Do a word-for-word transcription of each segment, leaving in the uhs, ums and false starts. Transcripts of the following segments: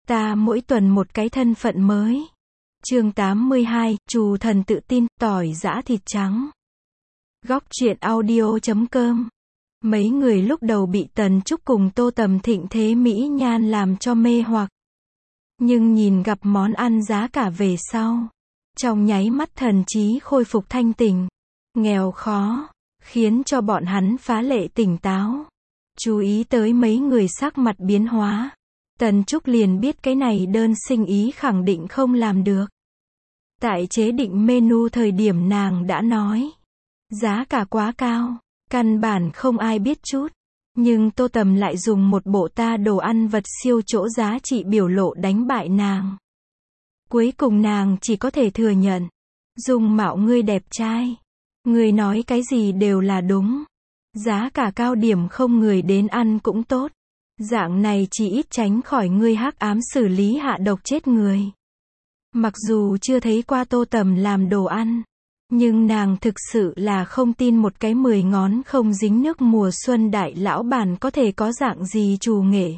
Ta mỗi tuần một cái thân phận mới. Chương tám mươi hai, Trù thần tự tin, tỏi giã thịt trắng. Góc truyện audio chấm com. Mấy người lúc đầu bị Tần Trúc cùng Tô Tầm thịnh thế mỹ nhan làm cho mê hoặc. Nhưng nhìn gặp món ăn giá cả về sau, trong nháy mắt thần trí khôi phục thanh tỉnh. Nghèo khó, khiến cho bọn hắn phá lệ tỉnh táo. Chú ý tới mấy người sắc mặt biến hóa. Tần Trúc liền biết cái này đơn sinh ý khẳng định không làm được. Tại chế định menu thời điểm nàng đã nói, giá cả quá cao, căn bản không ai biết chút. Nhưng Tô Tầm lại dùng một bộ ta đồ ăn vật siêu chỗ giá trị biểu lộ đánh bại nàng. Cuối cùng nàng chỉ có thể thừa nhận, dung mạo ngươi đẹp trai, ngươi nói cái gì đều là đúng. Giá cả cao điểm không người đến ăn cũng tốt. Dạng này chỉ ít tránh khỏi ngươi hắc ám xử lý hạ độc chết người. Mặc dù chưa thấy qua Tô Tầm làm đồ ăn, nhưng nàng thực sự là không tin một cái mười ngón không dính nước mùa xuân đại lão bản có thể có dạng gì trù nghệ.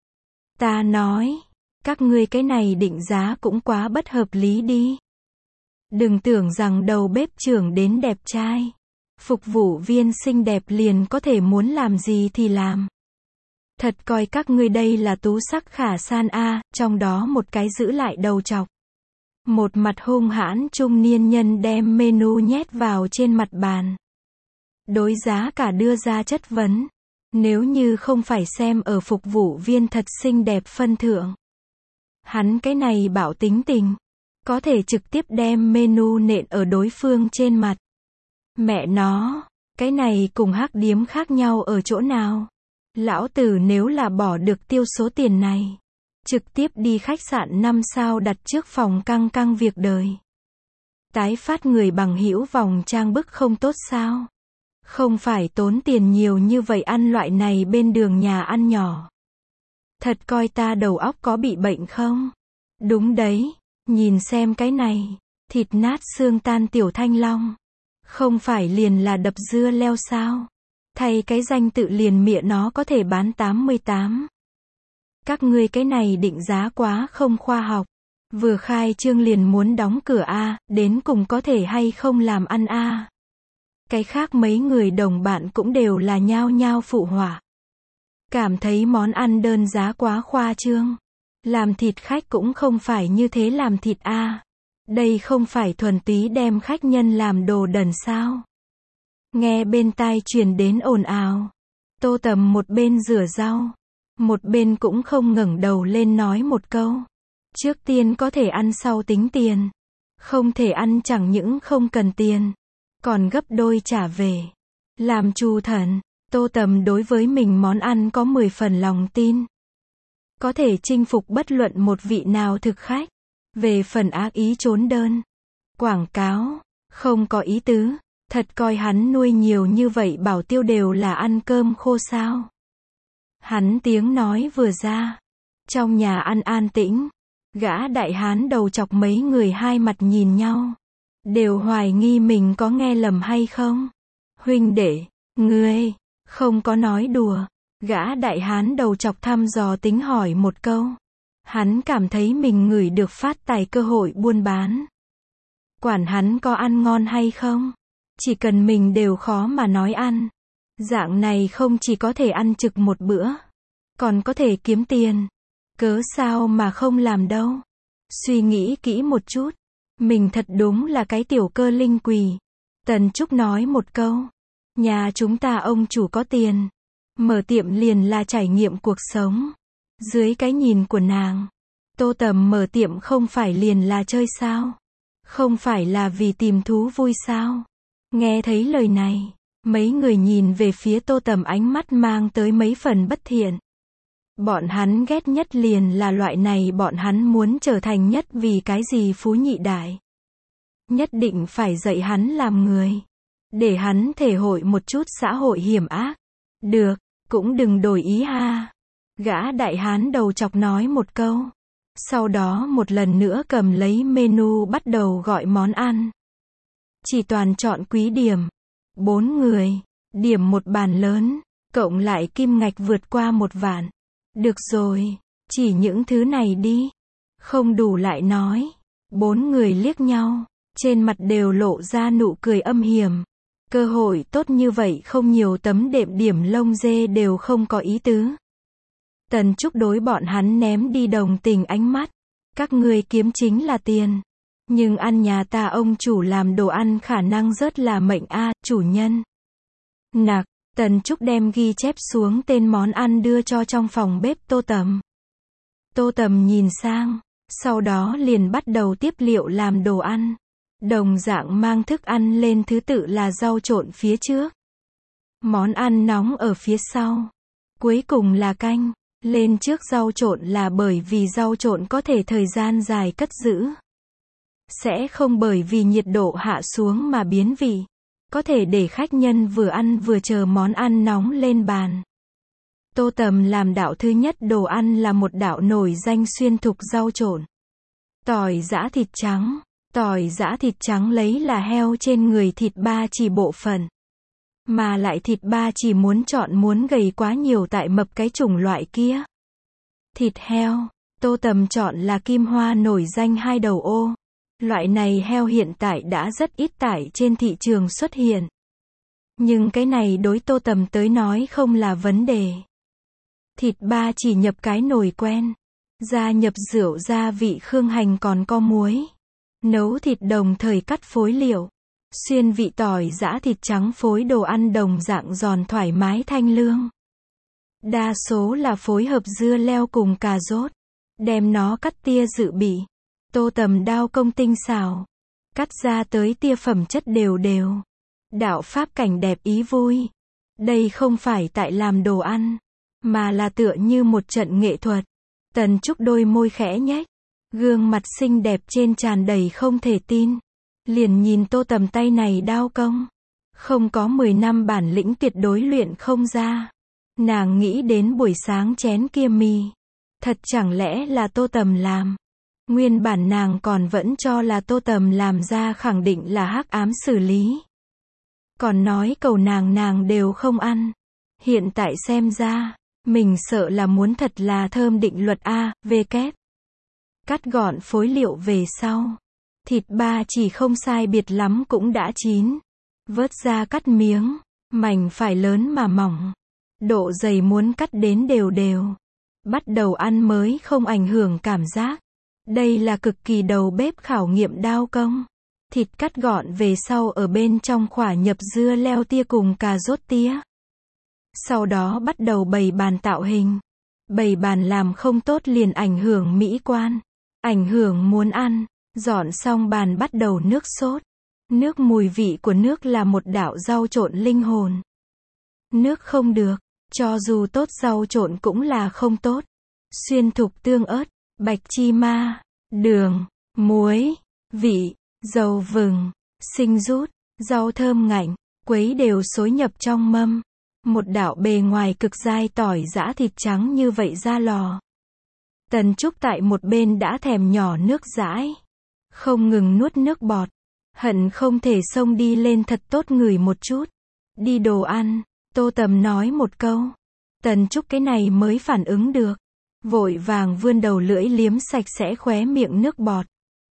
Ta nói, các ngươi cái này định giá cũng quá bất hợp lý đi. Đừng tưởng rằng đầu bếp trưởng đến đẹp trai, phục vụ viên xinh đẹp liền có thể muốn làm gì thì làm. Thật coi các ngươi đây là tú sắc khả san a, trong đó một cái giữ lại đầu chọc. Một mặt hung hãn trung niên nhân đem menu nhét vào trên mặt bàn. Đối giá cả đưa ra chất vấn. Nếu như không phải xem ở phục vụ viên thật xinh đẹp phân thượng. Hắn cái này bảo tính tình, có thể trực tiếp đem menu nện ở đối phương trên mặt. Mẹ nó, cái này cùng hắc điếm khác nhau ở chỗ nào? Lão tử nếu là bỏ được tiêu số tiền này, trực tiếp đi khách sạn năm sao đặt trước phòng căng căng việc đời. Tái phát người bằng hữu vòng trang bức không tốt sao? Không phải tốn tiền nhiều như vậy ăn loại này bên đường nhà ăn nhỏ. Thật coi ta đầu óc có bị bệnh không? Đúng đấy, nhìn xem cái này, thịt nát xương tan tiểu thanh long. Không phải liền là đập dưa leo sao? Thay cái danh tự liền mịa nó có thể bán tám mươi tám. Các ngươi cái này định giá quá không khoa học. Vừa khai trương liền muốn đóng cửa a, đến cùng có thể hay không làm ăn a. Cái khác mấy người đồng bạn cũng đều là nhao nhao phụ họa. Cảm thấy món ăn đơn giá quá khoa trương. Làm thịt khách cũng không phải như thế làm thịt a. Đây không phải thuần túy đem khách nhân làm đồ đần sao? Nghe bên tai truyền đến ồn ào. Tô Tầm một bên rửa rau, một bên cũng không ngẩng đầu lên nói một câu. Trước tiên có thể ăn sau tính tiền. Không thể ăn chẳng những không cần tiền, còn gấp đôi trả về. Làm Trù thần, Tô Tầm đối với mình món ăn có mười phần lòng tin. Có thể chinh phục bất luận một vị nào thực khách. Về phần ác ý trốn đơn, quảng cáo, không có ý tứ. Thật coi hắn nuôi nhiều như vậy bảo tiêu đều là ăn cơm khô sao. Hắn tiếng nói vừa ra, trong nhà ăn an tĩnh. Gã đại hán đầu chọc mấy người hai mặt nhìn nhau, đều hoài nghi mình có nghe lầm hay không. Huynh đệ, ngươi, không có nói đùa. Gã đại hán đầu chọc thăm dò tính hỏi một câu. Hắn cảm thấy mình ngửi được phát tài cơ hội buôn bán. Quản hắn có ăn ngon hay không, chỉ cần mình đều khó mà nói ăn. Dạng này không chỉ có thể ăn trực một bữa, còn có thể kiếm tiền. Cớ sao mà không làm đâu. Suy nghĩ kỹ một chút, mình thật đúng là cái tiểu cơ linh quỷ. Tần Trúc nói một câu, nhà chúng ta ông chủ có tiền, mở tiệm liền là trải nghiệm cuộc sống. Dưới cái nhìn của nàng, Tô Tầm mở tiệm không phải liền là chơi sao? Không phải là vì tìm thú vui sao? Nghe thấy lời này, mấy người nhìn về phía Tô Tầm ánh mắt mang tới mấy phần bất thiện. Bọn hắn ghét nhất liền là loại này, bọn hắn muốn trở thành nhất vì cái gì phú nhị đại. Nhất định phải dạy hắn làm người, để hắn thể hội một chút xã hội hiểm ác. Được, cũng đừng đổi ý ha. Gã đại hán đầu chọc nói một câu. Sau đó một lần nữa cầm lấy menu bắt đầu gọi món ăn. Chỉ toàn chọn quý điểm. Bốn người, điểm một bàn lớn, cộng lại kim ngạch vượt qua một vạn. Được rồi, Chỉ những thứ này đi. Không đủ lại nói. Bốn người liếc nhau. Trên mặt đều lộ ra nụ cười âm hiểm. Cơ hội tốt như vậy không nhiều tấm đệm điểm lông dê đều không có ý tứ. Tần Trúc đối bọn hắn ném đi đồng tình ánh mắt. Các ngươi kiếm chính là tiền. Nhưng ăn nhà ta ông chủ làm đồ ăn khả năng rất là mệnh a, chủ nhân. Nặc, Tần Trúc đem ghi chép xuống tên món ăn đưa cho trong phòng bếp Tô Tầm. Tô Tầm nhìn sang, sau đó liền bắt đầu tiếp liệu làm đồ ăn. Đồng dạng mang thức ăn lên thứ tự là rau trộn phía trước. Món ăn nóng ở phía sau. Cuối cùng là canh. Lên trước rau trộn là bởi vì rau trộn có thể thời gian dài cất giữ. Sẽ không bởi vì nhiệt độ hạ xuống mà biến vị. Có thể để khách nhân vừa ăn vừa chờ món ăn nóng lên bàn. Tô Tầm làm đạo thứ nhất đồ ăn là một đạo nổi danh xuyên thục rau trộn. Tỏi giã thịt trắng. Tỏi giã thịt trắng lấy là heo trên người thịt ba chỉ bộ phận. Mà lại thịt ba chỉ muốn chọn muốn gầy quá nhiều tại mập cái chủng loại kia. Thịt heo, Tô Tầm chọn là Kim Hoa nổi danh hai đầu ô. Loại này heo hiện tại đã rất ít tại trên thị trường xuất hiện. Nhưng cái này đối Tô Tầm tới nói không là vấn đề. Thịt ba chỉ nhập cái nồi quen. Gia nhập rượu gia vị khương hành còn có muối. Nấu thịt đồng thời cắt phối liệu. Xuyên vị tỏi giã thịt trắng phối đồ ăn đồng dạng giòn thoải mái thanh lương. Đa số là phối hợp dưa leo cùng cà rốt. Đem nó cắt tia dự bị. Tô Tầm đao công tinh xảo. Cắt ra tới tia phẩm chất đều đều. Đạo pháp cảnh đẹp ý vui. Đây không phải tại làm đồ ăn. Mà là tựa như một trận nghệ thuật. Tần Trúc đôi môi khẽ nhếch. Gương mặt xinh đẹp trên tràn đầy không thể tin. Liền nhìn Tô Tầm tay này đao công. Không có mười năm bản lĩnh tuyệt đối luyện không ra. Nàng nghĩ đến buổi sáng chén kia mì. Thật chẳng lẽ là Tô Tầm làm. Nguyên bản nàng còn vẫn cho là Tô Tầm làm ra khẳng định là hắc ám xử lý. Còn nói cầu nàng nàng đều không ăn. Hiện tại xem ra, mình sợ là muốn thật là thơm định luật A, V kép. Cắt gọn phối liệu về sau. Thịt ba chỉ không sai biệt lắm cũng đã chín. Vớt ra cắt miếng, mảnh phải lớn mà mỏng. Độ dày muốn cắt đến đều đều. Bắt đầu ăn mới không ảnh hưởng cảm giác. Đây là cực kỳ đầu bếp khảo nghiệm đao công. Thịt cắt gọn về sau ở bên trong khỏa nhập dưa leo tia cùng cà rốt tía. Sau đó bắt đầu bày bàn tạo hình. Bày bàn làm không tốt liền ảnh hưởng mỹ quan. Ảnh hưởng muốn ăn. Dọn xong bàn bắt đầu nước sốt. Nước mùi vị của nước là một đạo rau trộn linh hồn. Nước không được. Cho dù tốt rau trộn cũng là không tốt. Xuyên thục tương ớt, bạch chi ma, đường, muối, vị, dầu vừng, sinh rút, rau thơm ngạnh, quấy đều xối nhập trong mâm. Một đạo bề ngoài cực dai tỏi giã thịt trắng như vậy ra lò. Tần Trúc tại một bên đã thèm nhỏ nước dãi. Không ngừng nuốt nước bọt. Hận không thể xông đi lên thật tốt ngửi một chút. Đi đồ ăn, Tô Tầm nói một câu. Tần Trúc cái này mới phản ứng được. Vội vàng vươn đầu lưỡi liếm sạch sẽ khóe miệng nước bọt.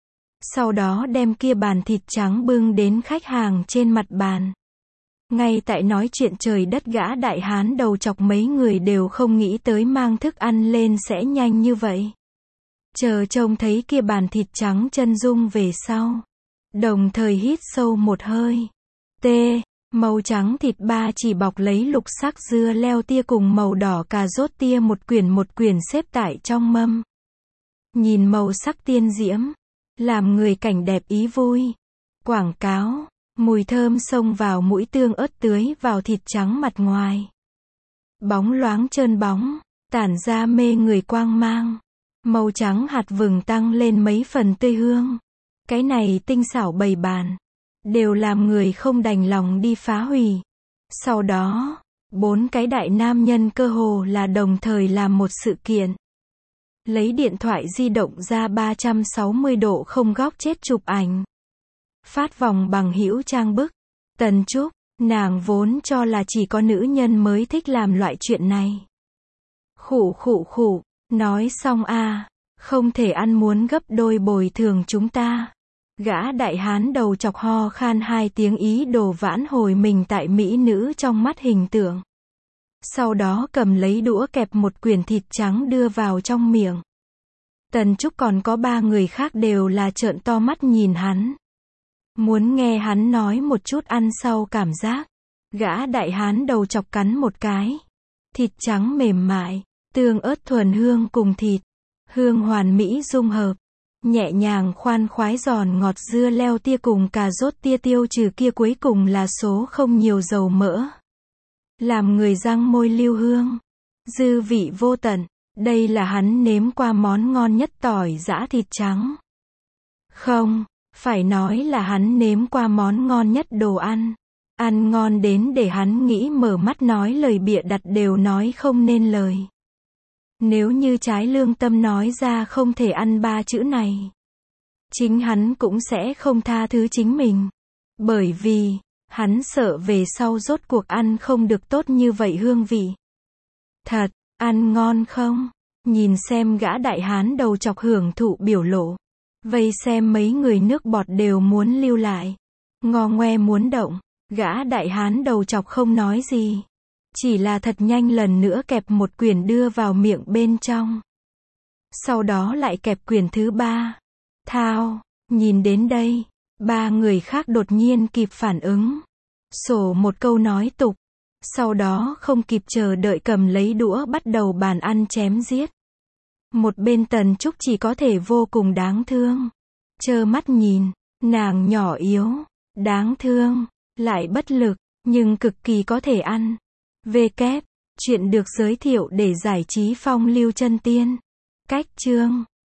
Sau đó đem kia bàn thịt trắng bưng đến khách hàng trên mặt bàn. Ngay tại nói chuyện trời đất gã đại hán đầu chọc mấy người đều không nghĩ tới mang thức ăn lên sẽ nhanh như vậy. Chờ trông thấy kia bàn thịt trắng chân dung về sau. Đồng thời hít sâu một hơi. T. Màu trắng thịt ba chỉ bọc lấy lục sắc dưa leo tia cùng màu đỏ cà rốt tia một quyển một quyển xếp tại trong mâm. Nhìn màu sắc tiên diễm. Làm người cảnh đẹp ý vui. Quảng cáo. Mùi thơm xông vào mũi tương ớt tưới vào thịt trắng mặt ngoài. Bóng loáng trơn bóng. Tản ra mê người quang mang. Màu trắng hạt vừng tăng lên mấy phần tươi hương. Cái này tinh xảo bày bàn. Đều làm người không đành lòng đi phá hủy. Sau đó, bốn cái đại nam nhân cơ hồ là đồng thời làm một sự kiện. Lấy điện thoại di động ra ba trăm sáu mươi độ không góc chết chụp ảnh. Phát vòng bằng hữu trang bức. Tần Trúc, nàng vốn cho là chỉ có nữ nhân mới thích làm loại chuyện này. Khụ khụ khụ, Nói xong a, không thể ăn muốn gấp đôi bồi thường chúng ta. Gã đại hán đầu chọc ho khan hai tiếng ý đồ vãn hồi mình tại mỹ nữ trong mắt hình tượng. Sau đó cầm lấy đũa kẹp một quyển thịt trắng đưa vào trong miệng. Tần Trúc còn có ba người khác đều là trợn to mắt nhìn hắn. Muốn nghe hắn nói một chút ăn sau cảm giác. Gã đại hán đầu chọc cắn một cái. Thịt trắng mềm mại, tương ớt thuần hương cùng thịt. Hương hoàn mỹ dung hợp. Nhẹ nhàng khoan khoái giòn ngọt dưa leo tia cùng cà rốt tia tiêu trừ kia cuối cùng là số không nhiều dầu mỡ. Làm người răng môi lưu hương. Dư vị vô tận. Đây là hắn nếm qua món ngon nhất tỏi giã thịt trắng. Không, phải nói là hắn nếm qua món ngon nhất đồ ăn. Ăn ngon đến để hắn nghĩ mở mắt nói lời bịa đặt đều nói không nên lời. Nếu như trái lương tâm nói ra không thể ăn ba chữ này, chính hắn cũng sẽ không tha thứ chính mình. Bởi vì, hắn sợ về sau rốt cuộc ăn không được tốt như vậy hương vị. Thật, ăn ngon không? Nhìn xem gã đại hán đầu chọc hưởng thụ biểu lộ. Vây xem mấy người nước bọt đều muốn lưu lại. Ngò ngoe muốn động. Gã đại hán đầu chọc không nói gì. Chỉ là thật nhanh lần nữa kẹp một quyển đưa vào miệng bên trong. Sau đó lại kẹp quyển thứ ba. Thao, nhìn đến đây, ba người khác đột nhiên kịp phản ứng. Sổ một câu nói tục. Sau đó không kịp chờ đợi cầm lấy đũa bắt đầu bàn ăn chém giết. Một bên Tần Trúc chỉ có thể vô cùng đáng thương. Trơ mắt nhìn, nàng nhỏ yếu, đáng thương, lại bất lực, nhưng cực kỳ có thể ăn. Về kép, chuyện được giới thiệu để giải trí phong lưu chân tiên. Cách chương